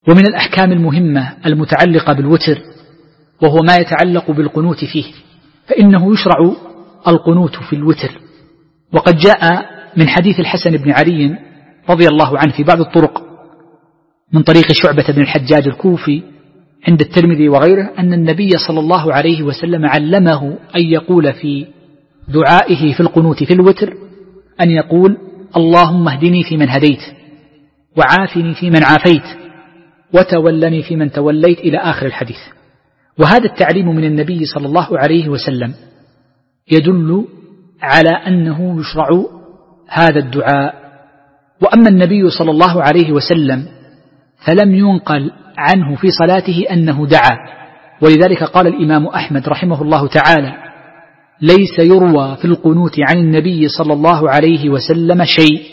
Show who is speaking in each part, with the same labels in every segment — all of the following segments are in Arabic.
Speaker 1: ومن الأحكام المهمة المتعلقة بالوتر وهو ما يتعلق بالقنوت فيه، فإنه يشرع القنوت في الوتر. وقد جاء من حديث الحسن بن علي رضي الله عنه في بعض الطرق من طريق شعبة بن الحجاج الكوفي عند الترمذي وغيره أن النبي صلى الله عليه وسلم علمه أن يقول في دعائه في القنوت في الوتر أن يقول: اللهم اهدني فيمن هديت، وعافني فيمن عافيت، وتولني فيمن توليت، إلى آخر الحديث. وهذا التعليم من النبي صلى الله عليه وسلم يدل على أنه يشرع هذا الدعاء. وأما النبي صلى الله عليه وسلم فلم ينقل عنه في صلاته أنه دعا، ولذلك قال الإمام أحمد رحمه الله تعالى: ليس يروى في القنوت عن النبي صلى الله عليه وسلم شيء.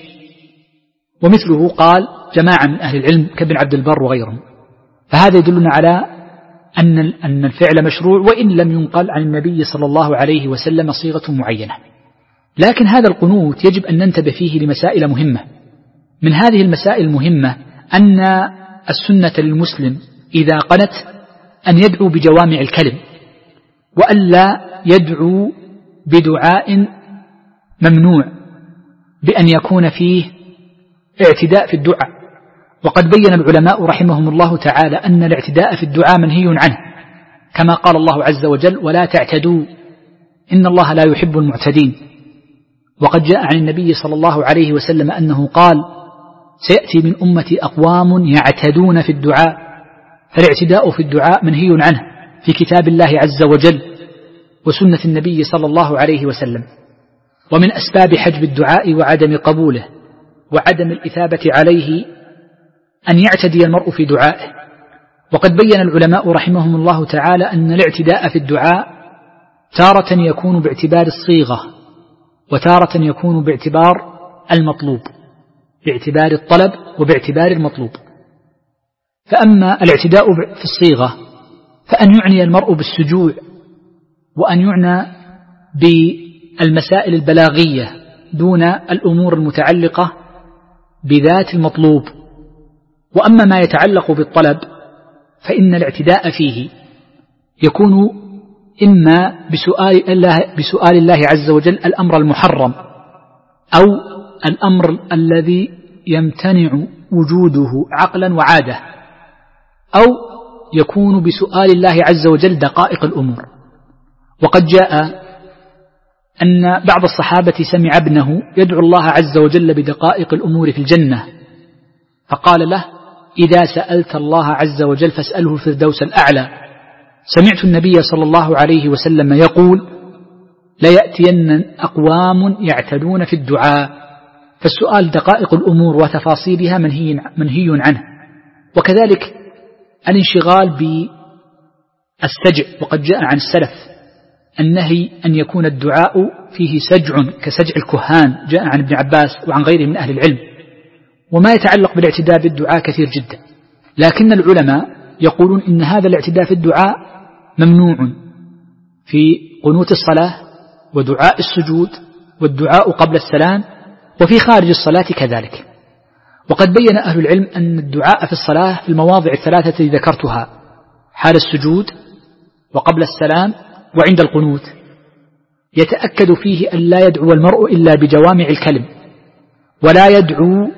Speaker 1: ومثله قال جماعة من أهل العلم كابن عبد البر وغيرهم. فهذا يدلنا على أن الفعل مشروع وإن لم ينقل عن النبي صلى الله عليه وسلم صيغة معينة. لكن هذا القنوت يجب أن ننتبه فيه لمسائل مهمة. من هذه المسائل المهمة أن السنة للمسلم إذا قنت أن يدعو بجوامع الكلم، وألا يدعو بدعاء ممنوع بأن يكون فيه اعتداء في الدعاء. وقد بين العلماء رحمهم الله تعالى أن الاعتداء في الدعاء منهي عنه، كما قال الله عز وجل: ولا تعتدوا إن الله لا يحب المعتدين. وقد جاء عن النبي صلى الله عليه وسلم أنه قال: سيأتي من أمتي أقوام يعتدون في الدعاء. فالاعتداء في الدعاء منهي عنه في كتاب الله عز وجل وسنة النبي صلى الله عليه وسلم. ومن أسباب حجب الدعاء وعدم قبوله وعدم الإثابة عليه أن يعتدي المرء في دعائه. وقد بين العلماء رحمهم الله تعالى أن الاعتداء في الدعاء تارة يكون باعتبار الصيغة، وتارة يكون باعتبار المطلوب، باعتبار الطلب وباعتبار المطلوب. فأما الاعتداء في الصيغة فأن يعني المرء بالسجوع، وأن يعنى بالمسائل البلاغية دون الأمور المتعلقة بذات المطلوب. وأما ما يتعلق بالطلب فإن الاعتداء فيه يكون إما بسؤال الله عز وجل الأمر المحرم، أو الأمر الذي يمتنع وجوده عقلا وعادة، أو يكون بسؤال الله عز وجل دقائق الأمور. وقد جاء أن بعض الصحابة سمع ابنه يدعو الله عز وجل بدقائق الأمور في الجنة، فقال له: إذا سألت الله عز وجل فاسأله الفردوس الأعلى. سمعت النبي صلى الله عليه وسلم يقول: ليأتين أقوام يعتدون في الدعاء. فالسؤال دقائق الأمور وتفاصيلها منهي عنه. وكذلك الانشغال بالسجع، وقد جاء عن السلف النهي أن يكون الدعاء فيه سجع كسجع الكهان، جاء عن ابن عباس وعن غيره من أهل العلم. وما يتعلق بالاعتداء بالدعاء كثير جدا، لكن العلماء يقولون إن هذا الاعتداء في الدعاء ممنوع في قنوت الصلاة ودعاء السجود والدعاء قبل السلام وفي خارج الصلاة كذلك. وقد بين أهل العلم أن الدعاء في الصلاة في المواضع الثلاثة التي ذكرتها، حال السجود وقبل السلام وعند القنوت، يتأكد فيه أن لا يدعو المرء إلا بجوامع الكلم، ولا يدعو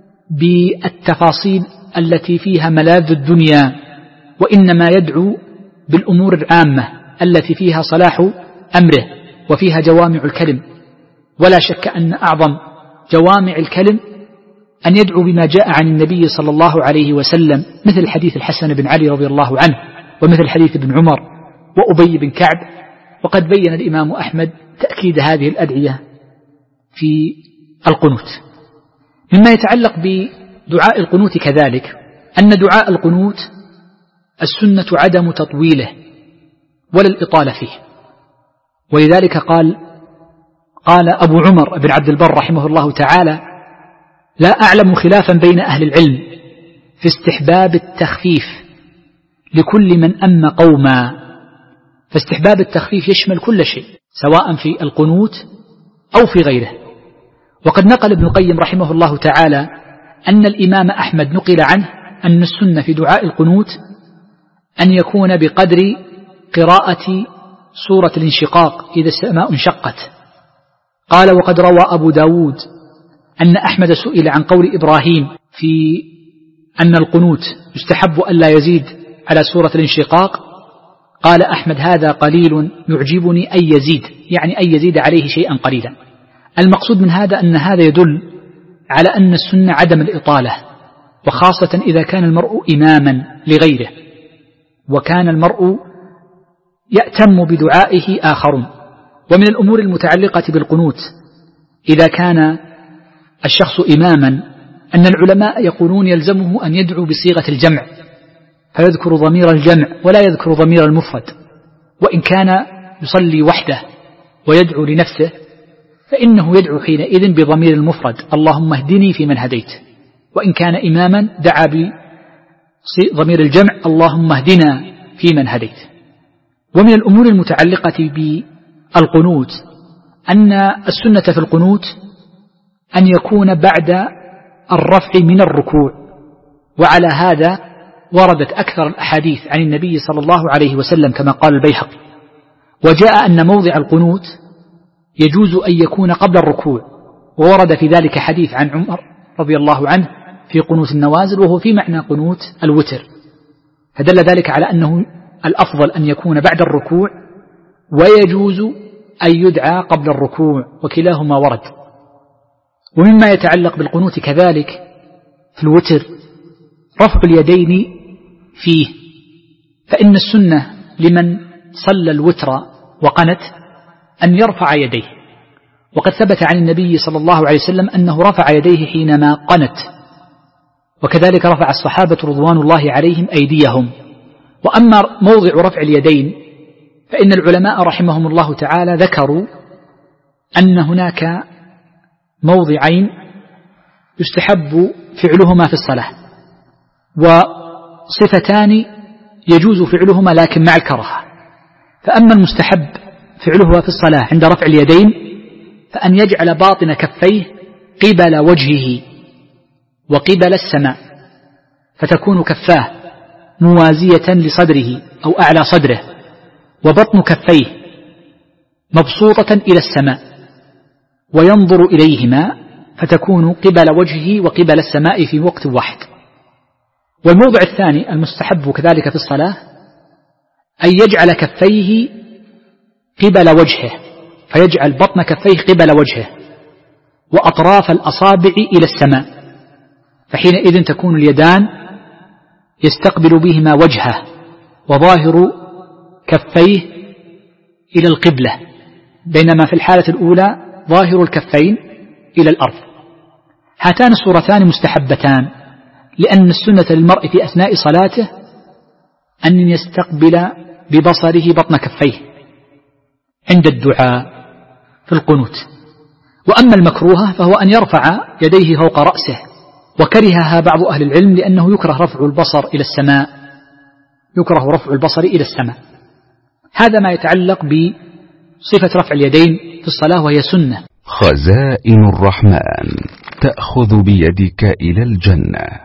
Speaker 1: بالتفاصيل التي فيها ملاذ الدنيا، وإنما يدعو بالأمور العامة التي فيها صلاح أمره وفيها جوامع الكلم. ولا شك أن أعظم جوامع الكلم أن يدعو بما جاء عن النبي صلى الله عليه وسلم، مثل حديث الحسن بن علي رضي الله عنه، ومثل حديث ابن عمر وأبي بن كعب. وقد بين الإمام أحمد تأكيد هذه الأدعية في القنوت. مما يتعلق بدعاء القنوت كذلك أن دعاء القنوت السنة عدم تطويله ولا الإطالة فيه. ولذلك قال أبو عمر بن عبد البر رحمه الله تعالى: لا أعلم خلافا بين أهل العلم في استحباب التخفيف لكل من أم قوما. فاستحباب التخفيف يشمل كل شيء سواء في القنوت أو في غيره. وقد نقل ابن القيم رحمه الله تعالى أن الإمام أحمد نقل عنه أن السنة في دعاء القنوت أن يكون بقدر قراءة سورة الانشقاق إذا السماء انشقت. قال: وقد روى أبو داود أن أحمد سئل عن قول إبراهيم في أن القنوت يستحب أن لا يزيد على سورة الانشقاق، قال أحمد: هذا قليل يعجبني أن يزيد، يعني أن يزيد عليه شيئا قليلا. المقصود من هذا أن هذا يدل على أن السنة عدم الإطالة، وخاصة إذا كان المرء إماما لغيره وكان المرء يأتم بدعائه آخرون. ومن الأمور المتعلقة بالقنوت إذا كان الشخص إماما أن العلماء يقولون يلزمه أن يدعو بصيغة الجمع، فيذكر ضمير الجمع ولا يذكر ضمير المفرد. وإن كان يصلي وحده ويدعو لنفسه فإنه يدعو حينئذ بضمير المفرد: اللهم اهدني فيمن هديت. وإن كان إماما دعا بضمير الجمع: اللهم اهدنا فيمن هديت. ومن الأمور المتعلقة بالقنوت أن السنة في القنوت أن يكون بعد الرفع من الركوع، وعلى هذا وردت أكثر الأحاديث عن النبي صلى الله عليه وسلم كما قال البيهقي. وجاء أن موضع القنوت يجوز أن يكون قبل الركوع، وورد في ذلك حديث عن عمر رضي الله عنه في قنوت النوازل، وهو في معنى قنوت الوتر، فدل ذلك على أنه الأفضل أن يكون بعد الركوع، ويجوز أن يدعى قبل الركوع، وكلاهما ورد. ومما يتعلق بالقنوت كذلك في الوتر رفع اليدين فيه، فإن السنة لمن صلى الوتر وقنت أن يرفع يديه، وقد ثبت عن النبي صلى الله عليه وسلم أنه رفع يديه حينما قنت، وكذلك رفع الصحابة رضوان الله عليهم أيديهم. وأما موضع رفع اليدين فإن العلماء رحمهم الله تعالى ذكروا أن هناك موضعين يستحب فعلهما في الصلاة، وصفتان يجوز فعلهما لكن مع الكراهة. فأما المستحب فعلهما في الصلاة عند رفع اليدين فأن يجعل باطن كفيه قبل وجهه وقبل السماء، فتكون كفاه موازية لصدره أو أعلى صدره، وبطن كفيه مبسوطة إلى السماء، وينظر إليهما فتكون قبل وجهه وقبل السماء في وقت واحد. والموضع الثاني المستحب كذلك في الصلاة أن يجعل كفيه قبل وجهه، فيجعل بطن كفيه قبل وجهه وأطراف الأصابع إلى السماء، فحينئذ تكون اليدان يستقبل بهما وجهه وظاهر كفيه إلى القبلة، بينما في الحالة الأولى ظاهر الكفين إلى الأرض. هاتان الصورتان مستحبتان، لأن السنة للمرء في أثناء صلاته أن يستقبل ببصره بطن كفيه عند الدعاء في القنوت. وأما المكروهة فهو أن يرفع يديه فوق رأسه، وكرهها بعض أهل العلم لأنه يكره رفع البصر إلى السماء، يكره رفع البصر إلى السماء. هذا ما يتعلق بصفة رفع اليدين في الصلاة، وهي سنة.
Speaker 2: خزائن الرحمن تأخذ بيدك إلى الجنة.